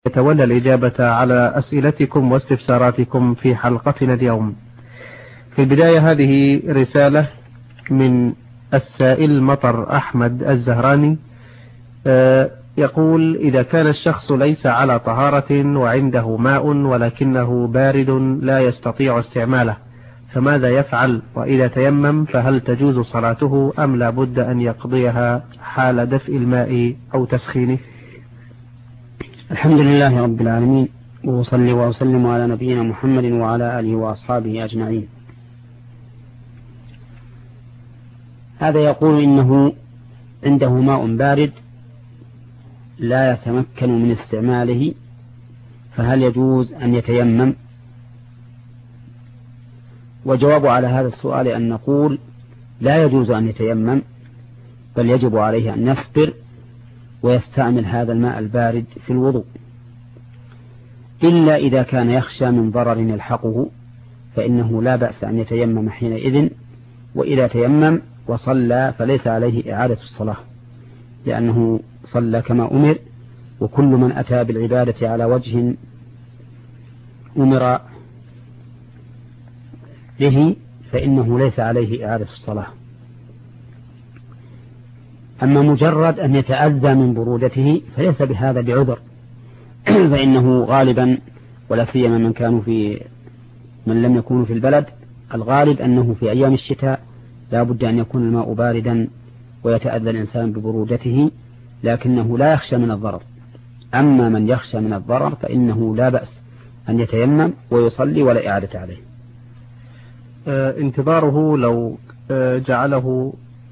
يتولى الإجابة على أسئلتكم واستفساراتكم في حلقتنا اليوم. في البداية هذه رسالة من السائل مطر أحمد الزهراني، يقول: إذا كان الشخص ليس على طهارة وعنده ماء ولكنه بارد لا يستطيع استعماله، فماذا يفعل؟ وإذا تيمم فهل تجوز صلاته أم لا بد أن يقضيها حال دفء الماء أو تسخينه؟ الحمد لله رب العالمين، وأصلي وأسلم على نبينا محمد وعلى آله وأصحابه أجمعين. هذا يقول إنه عنده ماء بارد لا يتمكن من استعماله، فهل يجوز أن يتيمم؟ وجواب على هذا السؤال أن نقول لا يجوز أن يتيمم، بل يجب عليه أن يصبر ويستعمل هذا الماء البارد في الوضوء، إلا إذا كان يخشى من ضرر يلحقه فإنه لا بأس أن يتيمم حينئذ. وإذا تيمم وصلى فليس عليه إعادة الصلاة، لأنه صلى كما أمر، وكل من أتى بالعبادة على وجه أمر به فإنه ليس عليه إعادة الصلاة. أما مجرد أن يتأذى من برودته فليس بهذا بعذر، فإنه غالبا، ولا سيما من لم يكونوا في البلد، الغالب أنه في أيام الشتاء لا بد أن يكون الماء باردا ويتأذى الإنسان ببرودته، لكنه لا يخشى من الضرر. أما من يخشى من الضرر فإنه لا بأس أن يتيمم ويصلي ولا إعادة عليه. انتظاره لو جعله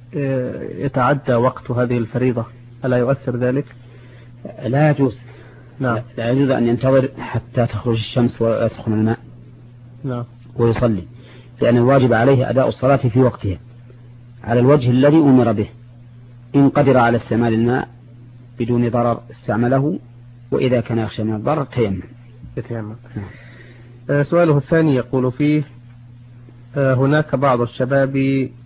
يتعدى وقت هذه الفريضة ألا يؤثر ذلك؟ لا يجوز. نعم. لا يجوز أن ينتظر حتى تخرج الشمس ويسخن الماء. نعم. ويصلي، لأن الواجب عليه أداء الصلاة في وقتها على الوجه الذي أمر به. إن قدر على استعمال الماء بدون ضرر استعمله، وإذا كان يخشى من الضرر يتيمم. سؤاله الثاني يقول فيه: هناك بعض الشباب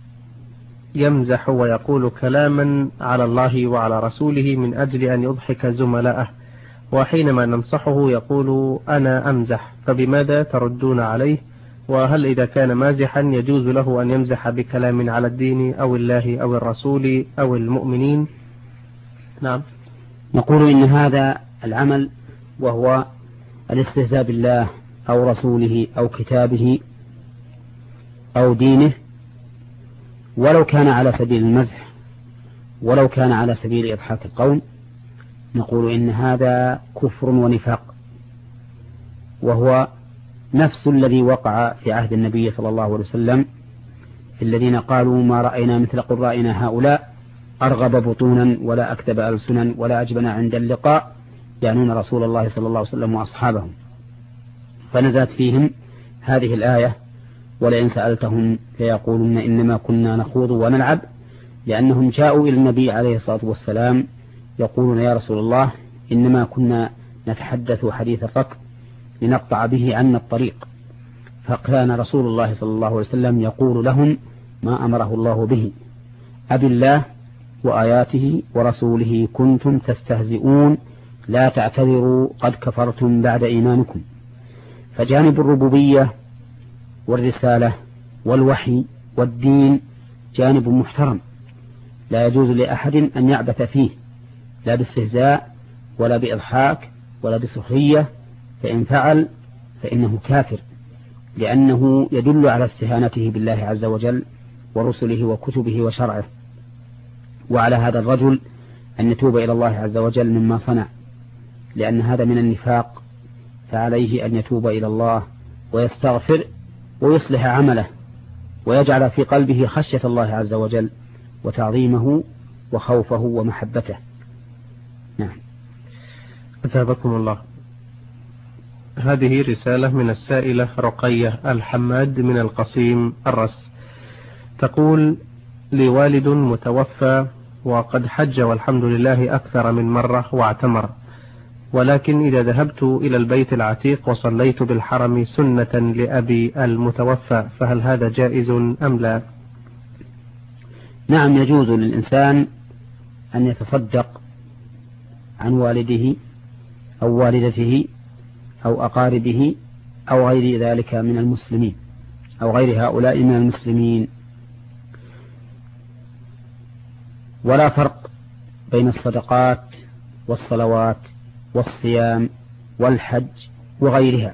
يمزح ويقول كلاما على الله وعلى رسوله من أجل أن يضحك زملائه، وحينما ننصحه يقول أنا أمزح، فبماذا تردون عليه؟ وهل إذا كان مازحا يجوز له أن يمزح بكلام على الدين أو الله أو الرسول أو المؤمنين؟ نعم. نقول إن هذا العمل وهو الاستهزاء بالله أو رسوله أو كتابه أو دينه، ولو كان على سبيل المزح ولو كان على سبيل إضحاك القوم، نقول إن هذا كفر ونفاق، وهو نفس الذي وقع في عهد النبي صلى الله عليه وسلم في الذين قالوا ما رأينا مثل قرائنا هؤلاء أرغب بطونا ولا أكذب ألسنا ولا أجبن عند اللقاء، يعنون رسول الله صلى الله عليه وسلم وأصحابهم. فنزلت فيهم هذه الآية: ولئن سألتهم فيقولون إنما كنا نخوض ونلعب، لأنهم جاءوا إلى النبي عليه الصلاة والسلام يقولون يا رسول الله إنما كنا نتحدث حديث الركب لنقطع به عنا الطريق، فكان رسول الله صلى الله عليه وسلم يقول لهم ما أمره الله به: أبالله وآياته ورسوله كنتم تستهزئون لا تعتذروا قد كفرتم بعد إيمانكم. فجانب الربوبية والرسالة والوحي والدين جانب محترم لا يجوز لأحد أن يعبث فيه، لا باستهزاء ولا بإضحاك ولا بسخرية، فإن فعل فإنه كافر، لأنه يدل على استهانته بالله عز وجل ورسله وكتبه وشرعه. وعلى هذا الرجل أن يتوب إلى الله عز وجل مما صنع، لأن هذا من النفاق، فعليه أن يتوب إلى الله ويستغفر ويصلح عمله ويجعل في قلبه خشية الله عز وجل وتعظيمه وخوفه ومحبته. نعم. أثابكم الله. هذه رسالة من السائلة رقية الحماد من القصيم الرس، تقول: لي والد متوفى وقد حج والحمد لله أكثر من مرة واعتمر، ولكن إذا ذهبت إلى البيت العتيق وصليت بالحرم سنة لأبي المتوفى فهل هذا جائز أم لا؟ نعم، يجوز للإنسان أن يتصدق عن والده أو والدته أو أقاربه أو غير ذلك من المسلمين أو غير هؤلاء من المسلمين. ولا فرق بين الصدقات والصلوات والصيام والحج وغيرها.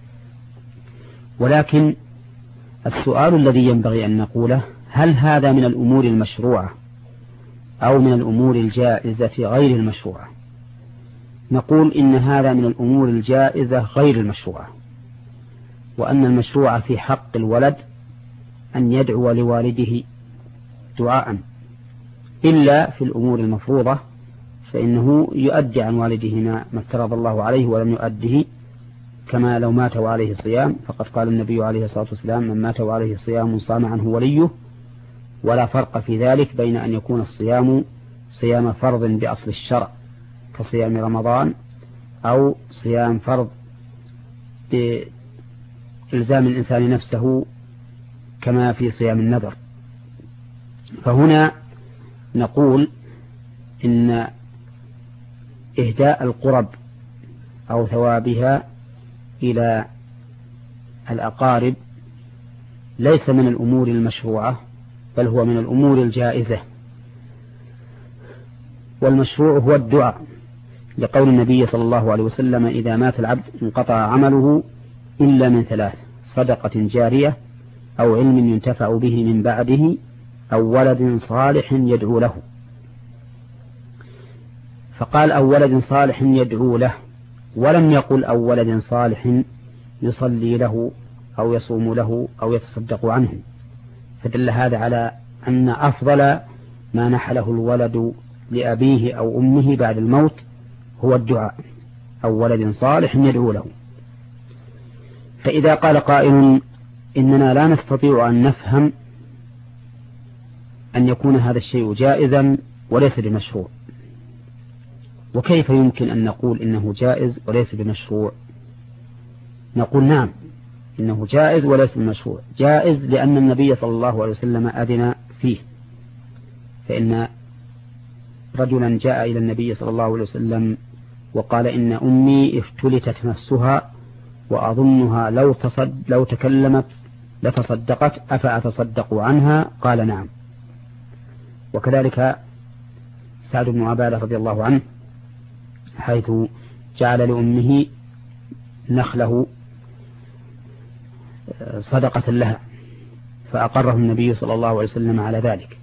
ولكن السؤال الذي ينبغي أن نقوله: هل هذا من الأمور المشروعة أو من الأمور الجائزة غير المشروعة؟ نقول إن هذا من الأمور الجائزة غير المشروعة، وأن المشروع في حق الولد أن يدعو لوالده دعاء، إلا في الأمور المفروضة فإنه يؤدي عن والده ما افترض الله عليه ولم يؤده، كما لو مات وعليه صيام، فقد قال النبي عليه الصلاة والسلام: من مات وعليه صيام صام عنه وليه. ولا فرق في ذلك بين أن يكون الصيام صيام فرض بأصل الشرع كصيام رمضان، أو صيام فرض بإلزام الإنسان نفسه كما في صيام النذر. فهنا نقول إن إهداء القرب أو ثوابها إلى الأقارب ليس من الأمور المشروعة، بل هو من الأمور الجائزة. والمشروع هو الدعاء، لقول النبي صلى الله عليه وسلم: إذا مات العبد انقطع عمله إلا من ثلاث: صدقة جارية، أو علم ينتفع به من بعده، أو ولد صالح يدعو له. فقال: أو ولد صالح يدعو له، ولم يقل أو ولد صالح يصلي له أو يصوم له أو يتصدق عنه. فدل هذا على أن أفضل ما نحله الولد لأبيه أو أمه بعد الموت هو الدعاء، أو ولد صالح يدعو له. فإذا قال قائل: إننا لا نستطيع أن نفهم أن يكون هذا الشيء جائزا وليس بمشروع، وكيف يمكن أن نقول إنه جائز وليس بمشروع؟ نقول: نعم، إنه جائز وليس بمشروع. جائز لأن النبي صلى الله عليه وسلم أذن فيه، فإن رجلا جاء إلى النبي صلى الله عليه وسلم وقال: إن أمي افتلتت نفسها وأظنها لو تكلمت لتصدقت، أفأتصدق عنها؟ قال: نعم. وكذلك سعد بن عبادة رضي الله عنه، حيث جعل لأمه نخله صدقة لها، فأقره النبي صلى الله عليه وسلم على ذلك.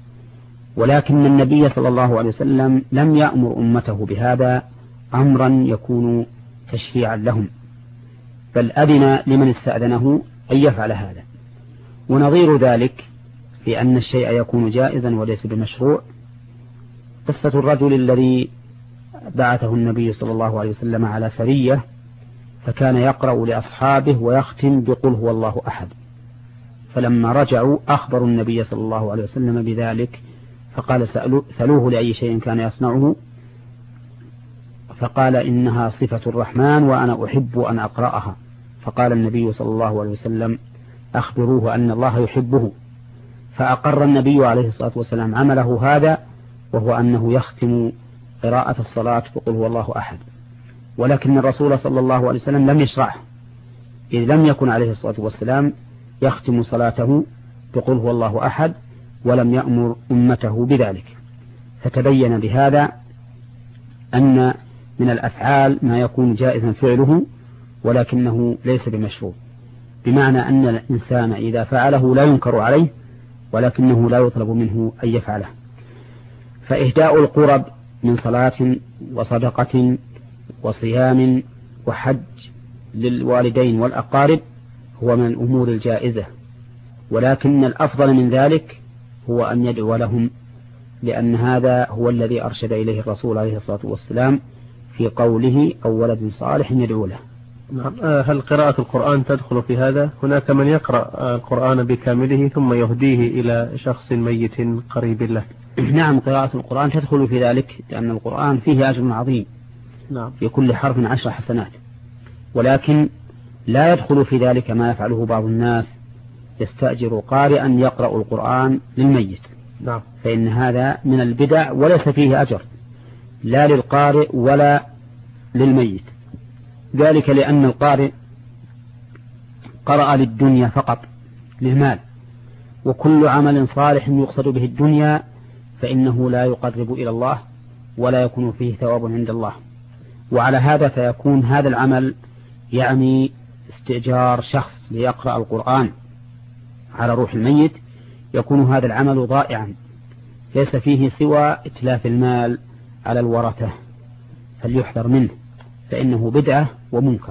ولكن النبي صلى الله عليه وسلم لم يأمر أمته بهذا أمرا يكون تشريعا لهم، بل أذن لمن استأذنه أن يفعل هذا. ونظير ذلك في أن الشيء يكون جائزا وليس بمشروع قصة الرجل الذي بعثه النبي صلى الله عليه وسلم على سرية، فكان يقرأ لأصحابه ويختم بقل هو الله أحد، فلما رجعوا أخبروا النبي صلى الله عليه وسلم بذلك، فقال: سألوه لأي شيء كان يصنعه، فقال: إنها صفة الرحمن وأنا أحب أن أقرأها. فقال النبي صلى الله عليه وسلم: أخبروه أن الله يحبه. فأقر النبي عليه الصلاة والسلام عمله هذا، وهو أنه يختم قراءة الصلاة بقل هو الله أحد. ولكن الرسول صلى الله عليه وسلم لم يشرعه، إذ لم يكن عليه الصلاة والسلام يختم صلاته بقل هو الله أحد، ولم يأمر أمته بذلك. فتبين بهذا أن من الأفعال ما يكون جائزا فعله ولكنه ليس بمشروع، بمعنى أن الإنسان إذا فعله لا ينكر عليه، ولكنه لا يطلب منه أن يفعله. فإهداء القرب من صلاة وصدقة وصيام وحج للوالدين والأقارب هو من الأمور الجائزة، ولكن الأفضل من ذلك هو أن يدعو لهم، لأن هذا هو الذي أرشد إليه الرسول عليه الصلاة والسلام في قوله: أو ولد صالح يدعو له. هل قراءة القرآن تدخل في هذا؟ هناك من يقرأ القرآن بكامله ثم يهديه إلى شخص ميت قريب له. نعم، قراءة القرآن تدخل في ذلك، لأن القرآن فيه أجر عظيم. نعم. في كل حرف 10 حسنات. ولكن لا يدخل في ذلك ما يفعله بعض الناس، يستأجر قارئا يقرأ القرآن للميت. نعم. فإن هذا من البدع وليس فيه أجر لا للقارئ ولا للميت، ذلك لأن القارئ قرأ للدنيا فقط للمال، وكل عمل صالح يقصد به الدنيا فإنه لا يقرب إلى الله ولا يكون فيه ثواب عند الله. وعلى هذا فيكون هذا العمل يعني استئجار شخص ليقرأ القرآن على روح الميت، يكون هذا العمل ضائعا ليس فيه سوى إتلاف المال على الورثة، فليحذر منه فإنه بدعة ومنكر.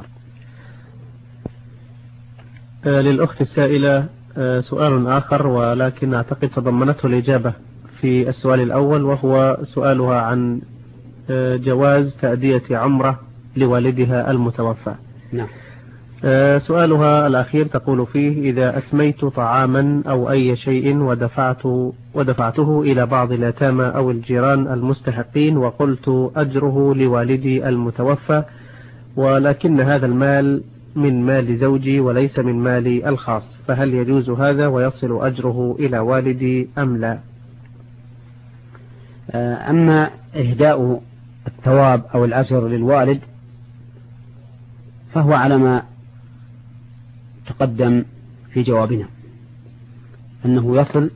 للأخت السائلة سؤال آخر، ولكن أعتقد تضمنته الإجابة في السؤال الأول، وهو سؤالها عن جواز تأدية عمرة لوالدها المتوفى. نعم. سؤالها الأخير تقول فيه: إذا أسميت طعاما أو أي شيء ودفعته إلى بعض اليتامى أو الجيران المستحقين وقلت أجره لوالدي المتوفى، ولكن هذا المال من مال زوجي وليس من مالي الخاص، فهل يجوز هذا ويصل أجره إلى والدي أم لا؟ أما إهداء الثواب أو الأجر للوالد فهو على ما تقدم في جوابنا أنه يصل،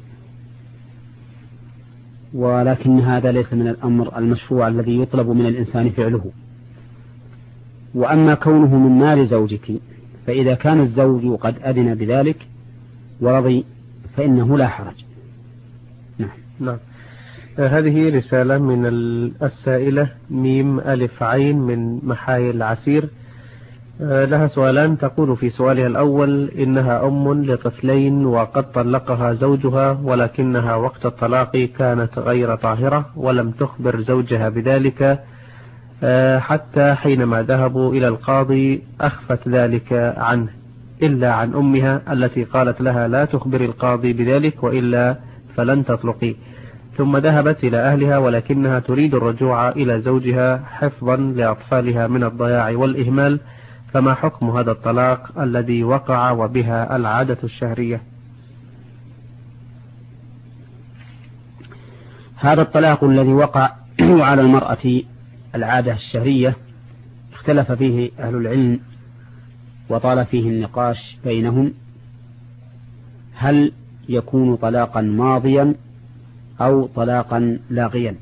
ولكن هذا ليس من الأمر المشروع الذي يطلب من الإنسان فعله. وأما كونه من مال زوجك فإذا كان الزوج قد أذن بذلك ورضي فإنه لا حرج. نعم. هذه رسالة من السائلة ميم ألف عين من محايل العسير، لها سؤالان. تقول في سؤالها الأول: إنها أم لطفلين وقد طلقها زوجها، ولكنها وقت الطلاق كانت غير طاهرة ولم تخبر زوجها بذلك، حتى حينما ذهبوا إلى القاضي أخفت ذلك عنه إلا عن أمها التي قالت لها لا تخبر القاضي بذلك وإلا فلن تطلقي، ثم ذهبت إلى أهلها ولكنها تريد الرجوع إلى زوجها حفظا لأطفالها من الضياع والإهمال، فما حكم هذا الطلاق الذي وقع وبها العادة الشهرية؟ هذا الطلاق الذي وقع على المرأة العادة الشهرية اختلف فيه أهل العلم وطال فيه النقاش بينهم، هل يكون طلاقا ماضيا أو طلاقا لاغيا؟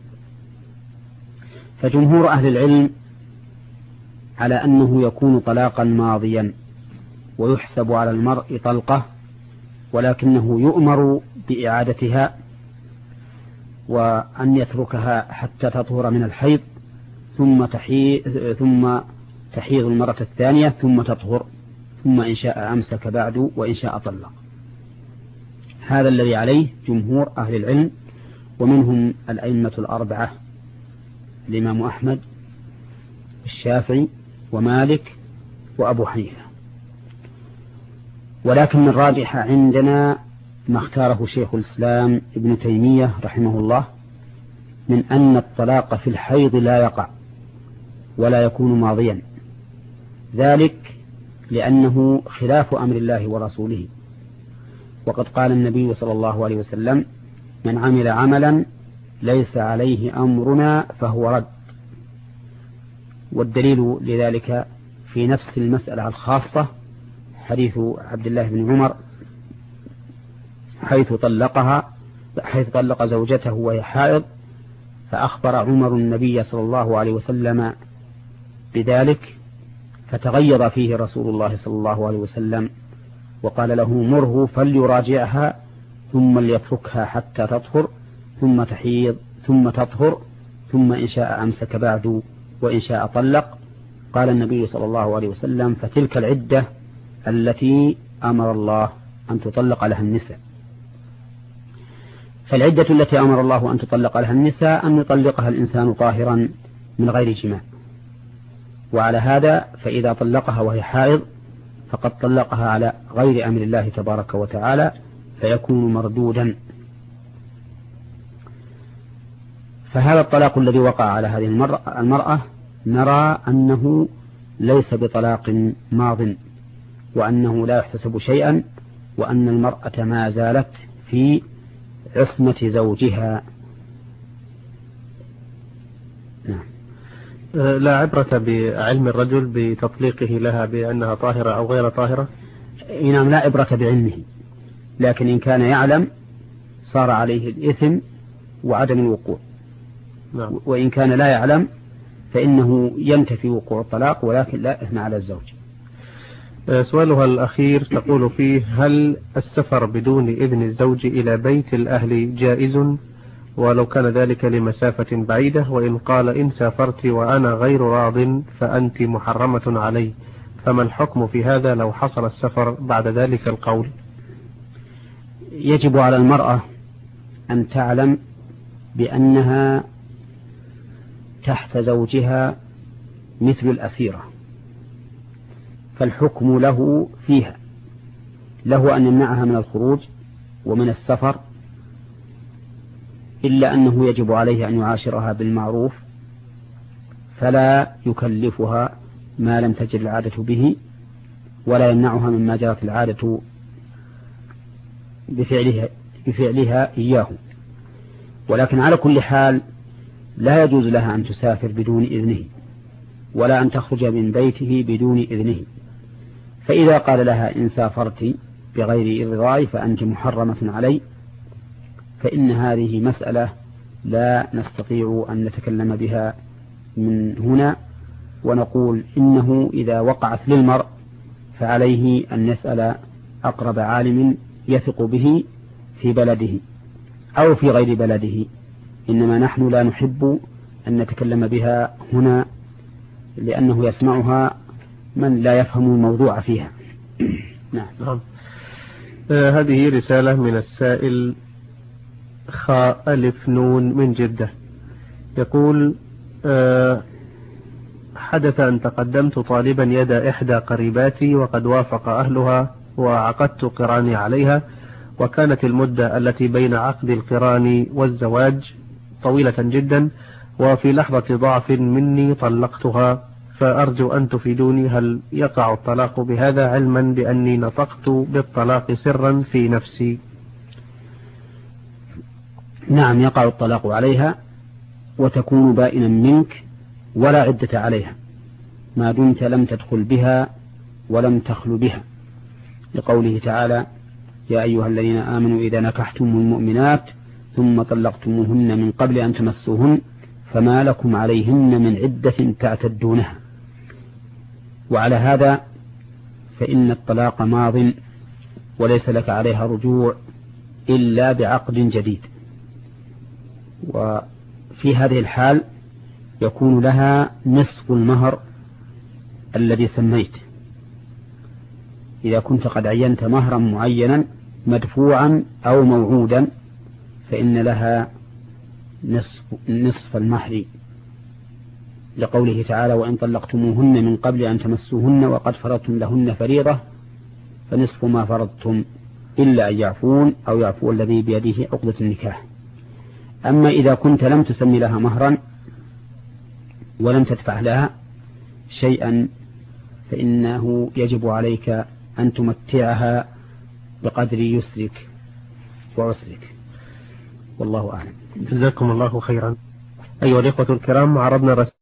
فجمهور أهل العلم على أنه يكون طلاقا ماضيا ويحسب على المرء طلقة، ولكنه يؤمر بإعادتها وأن يتركها حتى تطهر من الحيض ثم تحيض المرة الثانية ثم تطهر، ثم إن شاء أمسك بعد وإن شاء طلق. هذا الذي عليه جمهور أهل العلم، ومنهم الأئمة الأربعة الإمام أحمد الشافعي ومالك وأبو حنيفة. ولكن الراجح عندنا ما اختاره شيخ الإسلام ابن تيمية رحمه الله من أن الطلاق في الحيض لا يقع ولا يكون ماضيا، ذلك لأنه خلاف أمر الله ورسوله، وقد قال النبي صلى الله عليه وسلم: من عمل عملا ليس عليه أمرنا فهو رد. والدليل لذلك في نفس المسألة الخاصة حديث عبد الله بن عمر حيث طلق زوجته وهي حائض، فأخبر عمر النبي صلى الله عليه وسلم بذلك، فتغيظ فيه رسول الله صلى الله عليه وسلم وقال له: مره فليراجعها ثم ليتركها حتى تطهر ثم تحيض ثم تطهر ثم إن شاء أمسك بعد وإن شاء طلق. قال النبي صلى الله عليه وسلم: فتلك العدة التي أمر الله أن تطلق لها النساء. فالعدة التي أمر الله أن تطلق لها النساء أن يطلقها الإنسان طاهرا من غير جماع، وعلى هذا فإذا طلقها وهي حائض فقد طلقها على غير أمر الله تبارك وتعالى فيكون مردودا. فهذا الطلاق الذي وقع على هذه المرأة نرى أنه ليس بطلاق ماض، وأنه لا يحتسب شيئا، وأن المرأة ما زالت في عصمة زوجها. نعم. لا عبرة بعلم الرجل بتطليقه لها بأنها طاهرة أو غير طاهرة؟ نعم، لا عبرة بعلمه، لكن إن كان يعلم صار عليه الإثم وعدم الوقوع. نعم. وإن كان لا يعلم فإنه ينتفي وقوع الطلاق ولكن لا إثم على الزوج. سؤالها الأخير تقول فيه: هل السفر بدون إذن الزوج إلى بيت الأهل جائز ولو كان ذلك لمسافة بعيدة؟ وإن قال إن سافرت وأنا غير راض فأنت محرمة علي، فما الحكم في هذا لو حصل السفر بعد ذلك القول؟ يجب على المرأة أن تعلم بأنها تحت زوجها مثل الأسيرة، فالحكم له فيها، له أن يمنعها من الخروج ومن السفر، إلا أنه يجب عليه أن يعاشرها بالمعروف فلا يكلفها ما لم تجر العادة به، ولا يمنعها مما جرت العادة بفعلها إياه. ولكن على كل حال لا يجوز لها أن تسافر بدون إذنه، ولا أن تخرج من بيته بدون إذنه. فإذا قال لها إن سافرت بغير إرضاي فأنت محرمة علي، فإن هذه مسألة لا نستطيع أن نتكلم بها من هنا، ونقول إنه إذا وقعت للمرء فعليه أن يسأل أقرب عالم يثق به في بلده أو في غير بلده، إنما نحن لا نحب أن نتكلم بها هنا لأنه يسمعها من لا يفهم الموضوع فيها. نعم. هذه رسالة من السائل خاء ألف نون من جدة، يقول: حدث أن تقدمت طالبا يد إحدى قريباتي وقد وافق أهلها وعقدت قراني عليها، وكانت المدة التي بين عقد القران والزواج طويلة جدا، وفي لحظة ضعف مني طلقتها، فأرجو أن تفيدوني هل يقع الطلاق بهذا، علما بأني نطقت بالطلاق سرا في نفسي؟ نعم، يقع الطلاق عليها وتكون بائنا منك ولا عدة عليها ما دمت لم تدخل بها ولم تخل بها، لقوله تعالى: يا أيها الذين آمنوا إذا نكحتم المؤمنات ثم طلقتموهن من قبل أن تمسوهن فما لكم عليهن من عدة تعتدونها. وعلى هذا فإن الطلاق ماض وليس لك عليها رجوع إلا بعقد جديد. وفي هذه الحال يكون لها نصف المهر الذي سميت، إذا كنت قد عينت مهرا معينا مدفوعا أو موعودا فإن لها نصف المهر، لقوله تعالى: وإن طلقتموهن من قبل أن تمسوهن وقد فرضتم لهن فريضة فنصف ما فرضتم إلا أن يعفون أو يعفو الذي بيده عقدة النكاح. أما إذا كنت لم تسمي لها مهرا ولم تدفع لها شيئا فإنه يجب عليك أن تمتعها بقدر يسرك وعسرك، والله أعلم. جزاكم الله خيرا. أيها الإخوة الكرام، عرضنا